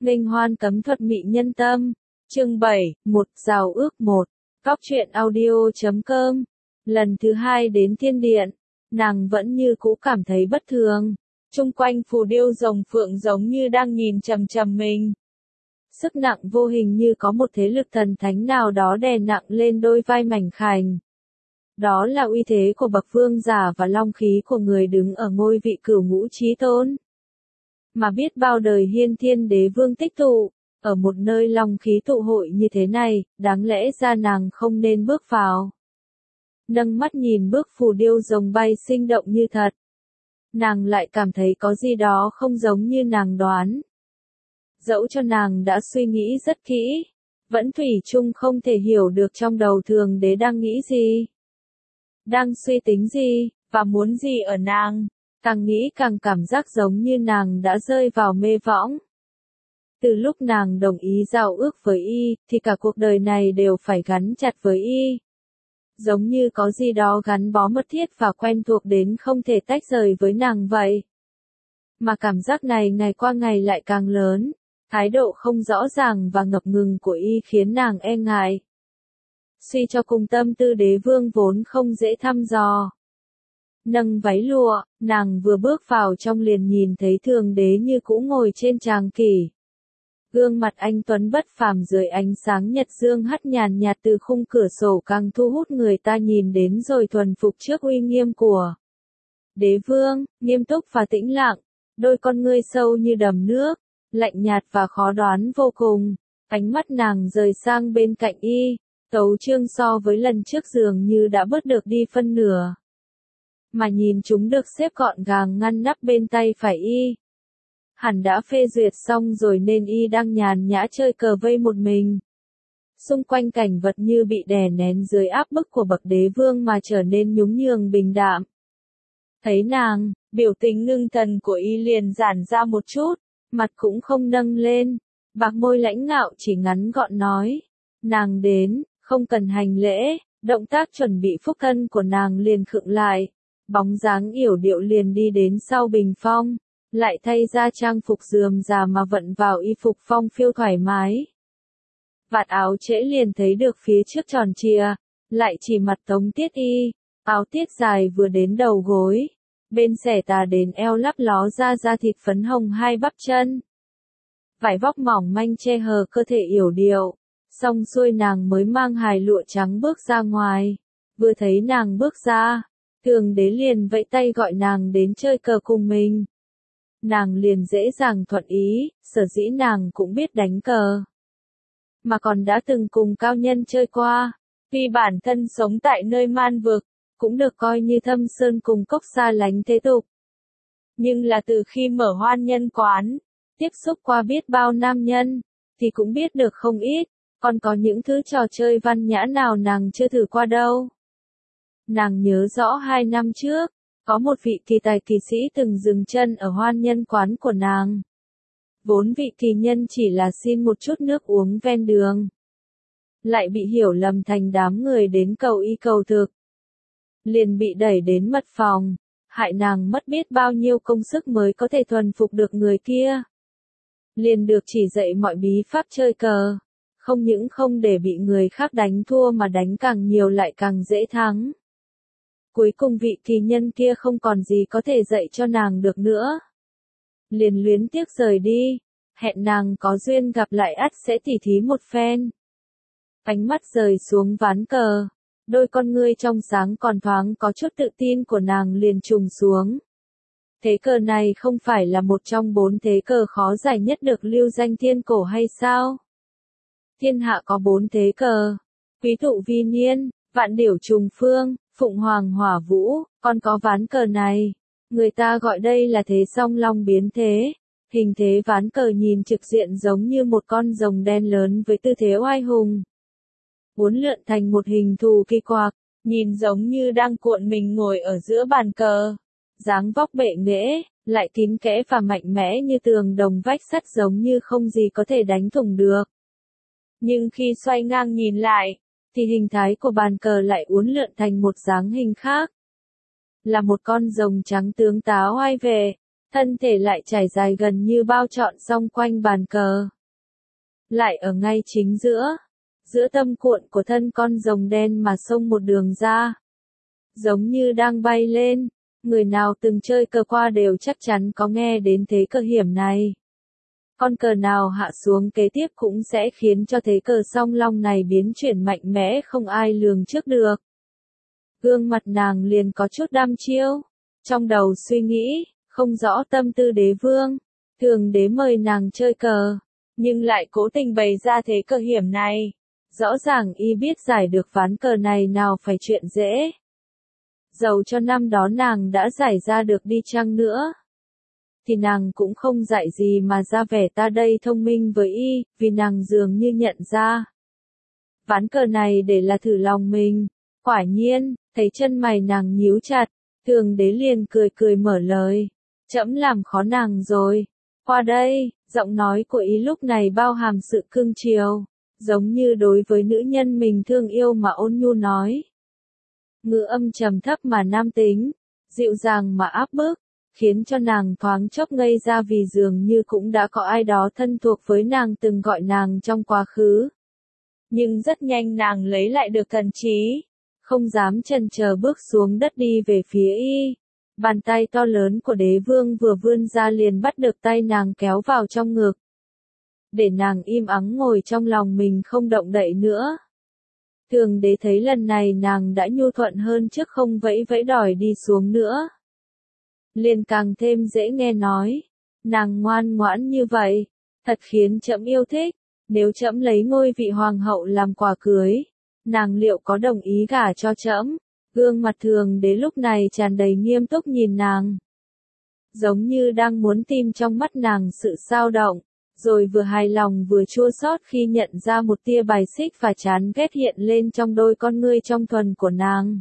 Nghênh hoan cấm thuật mị nhân tâm. Chương 7, một Giao ước 1. Cóc truyện audio.com. Lần thứ 2 đến thiên điện, nàng vẫn như cũ cảm thấy bất thường. Chung quanh phù điêu rồng phượng giống như đang nhìn chằm chằm mình. Sức nặng vô hình như có một thế lực thần thánh nào đó đè nặng lên đôi vai mảnh khảnh. Đó là uy thế của bậc vương giả và long khí của người đứng ở ngôi vị cửu ngũ chí tôn. Mà biết bao đời hiên thiên đế vương tích tụ, ở một nơi long khí tụ hội như thế này, đáng lẽ ra nàng không nên bước vào. Nâng mắt nhìn bước phù điêu rồng bay sinh động như thật. Nàng lại cảm thấy có gì đó không giống như nàng đoán. Dẫu cho nàng đã suy nghĩ rất kỹ, vẫn thủy chung không thể hiểu được trong đầu thường đế đang nghĩ gì. Đang suy tính gì, và muốn gì ở nàng. Càng nghĩ càng cảm giác giống như nàng đã rơi vào mê võng. Từ lúc nàng đồng ý giao ước với y, thì cả cuộc đời này đều phải gắn chặt với y. Giống như có gì đó gắn bó mật thiết và quen thuộc đến không thể tách rời với nàng vậy. Mà cảm giác này ngày qua ngày lại càng lớn, thái độ không rõ ràng và ngập ngừng của y khiến nàng e ngại. Suy cho cùng tâm tư đế vương vốn không dễ thăm dò. Nâng váy lụa, nàng vừa bước vào trong liền nhìn thấy thường đế như cũ ngồi trên tràng kỷ. Gương mặt anh tuấn bất phàm dưới ánh sáng nhật dương hắt nhàn nhạt từ khung cửa sổ càng thu hút người ta nhìn đến rồi thuần phục trước uy nghiêm của đế vương, nghiêm túc và tĩnh lặng, đôi con ngươi sâu như đầm nước, lạnh nhạt và khó đoán vô cùng. Ánh mắt nàng rời sang bên cạnh y, tấu chương so với lần trước dường như đã bớt được đi phân nửa. Mà nhìn chúng được xếp gọn gàng ngăn nắp bên tay phải y. Hẳn đã phê duyệt xong rồi nên y đang nhàn nhã chơi cờ vây một mình. Xung quanh cảnh vật như bị đè nén dưới áp bức của bậc đế vương mà trở nên nhún nhường bình đạm. Thấy nàng, biểu tình ngưng thần của y liền giãn ra một chút, mặt cũng không nâng lên, bạc môi lãnh ngạo chỉ ngắn gọn nói. Nàng đến, không cần hành lễ, động tác chuẩn bị phúc thân của nàng liền khựng lại. Bóng dáng yểu điệu liền đi đến sau bình phong, lại thay ra trang phục rườm rà mà vận vào y phục phong phiêu thoải mái. Vạt áo trễ liền thấy được phía trước tròn trịa, lại chỉ mặt tống tiết y, áo tiết dài vừa đến đầu gối, bên xẻ tà đến eo lắp ló ra da thịt phấn hồng hai bắp chân. Vải vóc mỏng manh che hờ cơ thể yểu điệu, xong xuôi nàng mới mang hài lụa trắng bước ra ngoài, vừa thấy nàng bước ra. Thường đế liền vẫy tay gọi nàng đến chơi cờ cùng mình. Nàng liền dễ dàng thuận ý, sở dĩ nàng cũng biết đánh cờ. Mà còn đã từng cùng cao nhân chơi qua, vì bản thân sống tại nơi man vực, cũng được coi như thâm sơn cùng cốc xa lánh thế tục. Nhưng là từ khi mở hoan nhân quán, tiếp xúc qua biết bao nam nhân, thì cũng biết được không ít, còn có những thứ trò chơi văn nhã nào nàng chưa thử qua đâu. Nàng nhớ rõ 2 năm trước, có một vị kỳ tài kỳ sĩ từng dừng chân ở hoan nhân quán của nàng. Vốn vị kỳ nhân chỉ là xin một chút nước uống ven đường. Lại bị hiểu lầm thành đám người đến cầu y cầu thực. Liền bị đẩy đến mật phòng, hại nàng mất biết bao nhiêu công sức mới có thể thuần phục được người kia. Liền được chỉ dạy mọi bí pháp chơi cờ, không những không để bị người khác đánh thua mà đánh càng nhiều lại càng dễ thắng. Cuối cùng vị kỳ nhân kia không còn gì có thể dạy cho nàng được nữa. Liền luyến tiếc rời đi, hẹn nàng có duyên gặp lại ắt sẽ tỉ thí một phen. Ánh mắt rời xuống ván cờ, đôi con ngươi trong sáng còn thoáng có chút tự tin của nàng liền trùng xuống. Thế cờ này không phải là một trong 4 thế cờ khó giải nhất được lưu danh thiên cổ hay sao? Thiên hạ có 4 thế cờ, quý tụ vi niên, vạn điểu trùng phương, phụng hoàng hỏa vũ, còn có ván cờ này. Người ta gọi đây là thế song long biến thế. Hình thế ván cờ nhìn trực diện giống như một con rồng đen lớn với tư thế oai hùng. Uốn lượn thành một hình thù kỳ quặc, nhìn giống như đang cuộn mình ngồi ở giữa bàn cờ. Dáng vóc bệ nghễ, lại kín kẽ và mạnh mẽ như tường đồng vách sắt giống như không gì có thể đánh thủng được. Nhưng khi xoay ngang nhìn lại, thì hình thái của bàn cờ lại uốn lượn thành một dáng hình khác. Là một con rồng trắng tướng tá oai vệ, thân thể lại trải dài gần như bao trọn xung quanh bàn cờ. Lại ở ngay chính giữa tâm cuộn của thân con rồng đen mà xông một đường ra. Giống như đang bay lên, người nào từng chơi cờ qua đều chắc chắn có nghe đến thế cờ hiểm này. Con cờ nào hạ xuống kế tiếp cũng sẽ khiến cho thế cờ song long này biến chuyển mạnh mẽ không ai lường trước được. Gương mặt nàng liền có chút đăm chiêu, trong đầu suy nghĩ, không rõ tâm tư đế vương. Thường đế mời nàng chơi cờ, nhưng lại cố tình bày ra thế cờ hiểm này. Rõ ràng y biết giải được ván cờ này nào phải chuyện dễ. Dầu cho năm đó nàng đã giải ra được đi chăng nữa, thì nàng cũng không dạy gì mà ra vẻ ta đây thông minh với y, vì nàng dường như nhận ra. Ván cờ này để là thử lòng mình. Quả nhiên, thấy chân mày nàng nhíu chặt, thường đế liền cười cười mở lời. Trẫm làm khó nàng rồi. Qua đây, giọng nói của ý lúc này bao hàm sự cưng chiều, giống như đối với nữ nhân mình thương yêu mà ôn nhu nói. Ngữ âm trầm thấp mà nam tính, dịu dàng mà áp bức, khiến cho nàng thoáng chốc ngây ra vì dường như cũng đã có ai đó thân thuộc với nàng từng gọi nàng trong quá khứ. Nhưng rất nhanh nàng lấy lại được thần trí, không dám chần chờ bước xuống đất đi về phía y. Bàn tay to lớn của đế vương vừa vươn ra liền bắt được tay nàng kéo vào trong ngực. Để nàng im ắng ngồi trong lòng mình không động đậy nữa. Thường đế thấy lần này nàng đã nhu thuận hơn trước không vẫy vẫy đòi đi xuống nữa. Liền càng thêm dễ nghe nói. Nàng ngoan ngoãn như vậy, thật khiến trẫm yêu thích. Nếu trẫm lấy ngôi vị hoàng hậu làm quà cưới, nàng liệu có đồng ý gả cho trẫm? Gương mặt thường đế lúc này tràn đầy nghiêm túc nhìn nàng. Giống như đang muốn tìm trong mắt nàng sự xao động, rồi vừa hài lòng vừa chua xót khi nhận ra một tia bài xích và chán ghét hiện lên trong đôi con ngươi trong thuần của nàng.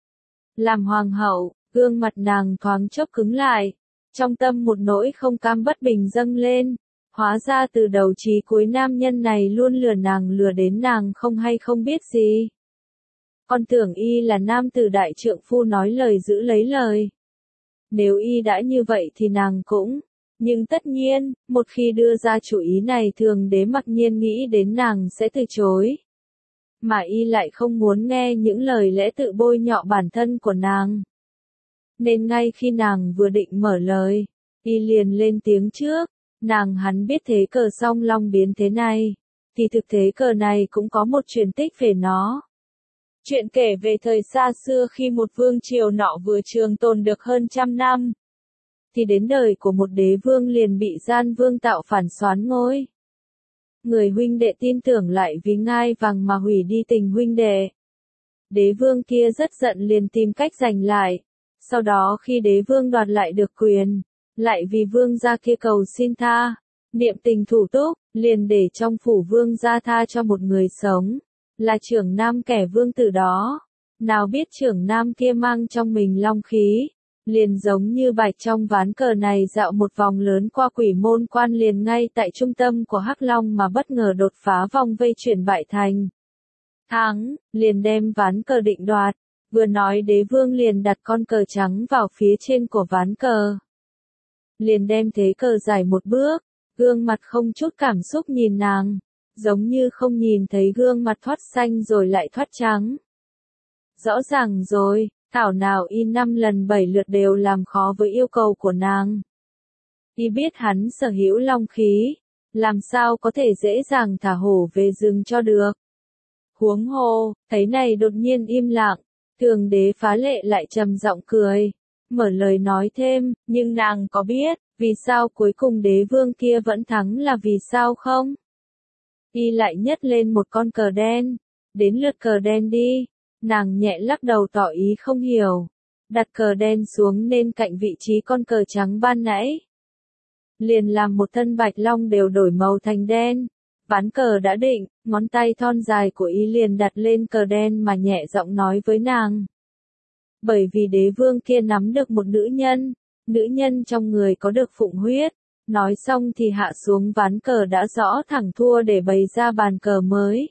Làm hoàng hậu, gương mặt nàng thoáng chốc cứng lại, trong tâm một nỗi không cam bất bình dâng lên. Hóa ra từ đầu chí cuối nam nhân này luôn lừa nàng lừa đến nàng không hay không biết gì. Con tưởng y là nam tử đại trượng phu nói lời giữ lấy lời. Nếu y đã như vậy thì nàng cũng. Nhưng tất nhiên, một khi đưa ra chủ ý này thường đế mặc nhiên nghĩ đến nàng sẽ từ chối. Mà y lại không muốn nghe những lời lẽ tự bôi nhọ bản thân của nàng. Nên ngay khi nàng vừa định mở lời, y liền lên tiếng trước. Hắn biết thế cờ song long biến thế này, thì thực thế cờ này cũng có một truyền tích về nó. Chuyện kể về thời xa xưa khi một vương triều nọ vừa trường tồn được hơn 100 năm. Thì đến đời của một đế vương liền bị gian vương tạo phản soán ngôi. Người huynh đệ tin tưởng lại vì ngai vàng mà hủy đi tình huynh đệ. Đế vương kia rất giận liền tìm cách giành lại. Sau đó khi đế vương đoạt lại được quyền, lại vì vương gia kia cầu xin tha, niệm tình thủ túc, liền để trong phủ vương gia tha cho một người sống, là trưởng nam kẻ vương tử đó. Nào biết trưởng nam kia mang trong mình long khí, liền giống như bạch trong ván cờ này dạo một vòng lớn qua quỷ môn quan liền ngay tại trung tâm của Hắc Long mà bất ngờ đột phá vòng vây chuyển bại thành thắng, liền đem ván cờ định đoạt. Vừa nói đế vương liền đặt con cờ trắng vào phía trên của ván cờ. Liền đem thế cờ giải một bước, gương mặt không chút cảm xúc nhìn nàng, giống như không nhìn thấy gương mặt thoát xanh rồi lại thoát trắng. Rõ ràng rồi, thảo nào y 5 lần 7 lượt đều làm khó với yêu cầu của nàng. Y biết hắn sở hữu long khí, làm sao có thể dễ dàng thả hổ về rừng cho được. Huống hồ, thấy này đột nhiên im lặng, thường đế phá lệ lại trầm giọng cười. Mở lời nói thêm, nhưng nàng có biết, vì sao cuối cùng đế vương kia vẫn thắng là vì sao không? Y lại nhấc lên một con cờ đen. Đến lượt cờ đen đi. Nàng nhẹ lắc đầu tỏ ý không hiểu. Đặt cờ đen xuống nên cạnh vị trí con cờ trắng ban nãy. Liền làm một thân bạch long đều đổi màu thành đen. Ván cờ đã định, ngón tay thon dài của y liền đặt lên cờ đen mà nhẹ giọng nói với nàng. Bởi vì đế vương kia nắm được một nữ nhân trong người có được phụng huyết. Nói xong thì hạ xuống ván cờ đã rõ thẳng thua để bày ra bàn cờ mới.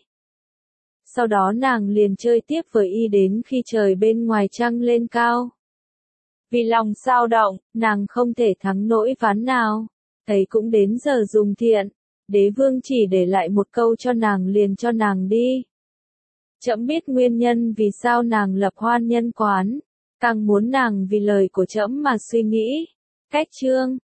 Sau đó nàng liền chơi tiếp với y đến khi trời bên ngoài trăng lên cao. Vì lòng dao động, nàng không thể thắng nỗi ván nào. Thấy cũng đến giờ dùng thiện. Đế vương chỉ để lại một câu cho nàng liền cho nàng đi. Trẫm biết nguyên nhân vì sao nàng lập Hoan Nhân Quán, càng muốn nàng vì lời của trẫm mà suy nghĩ. Cách chương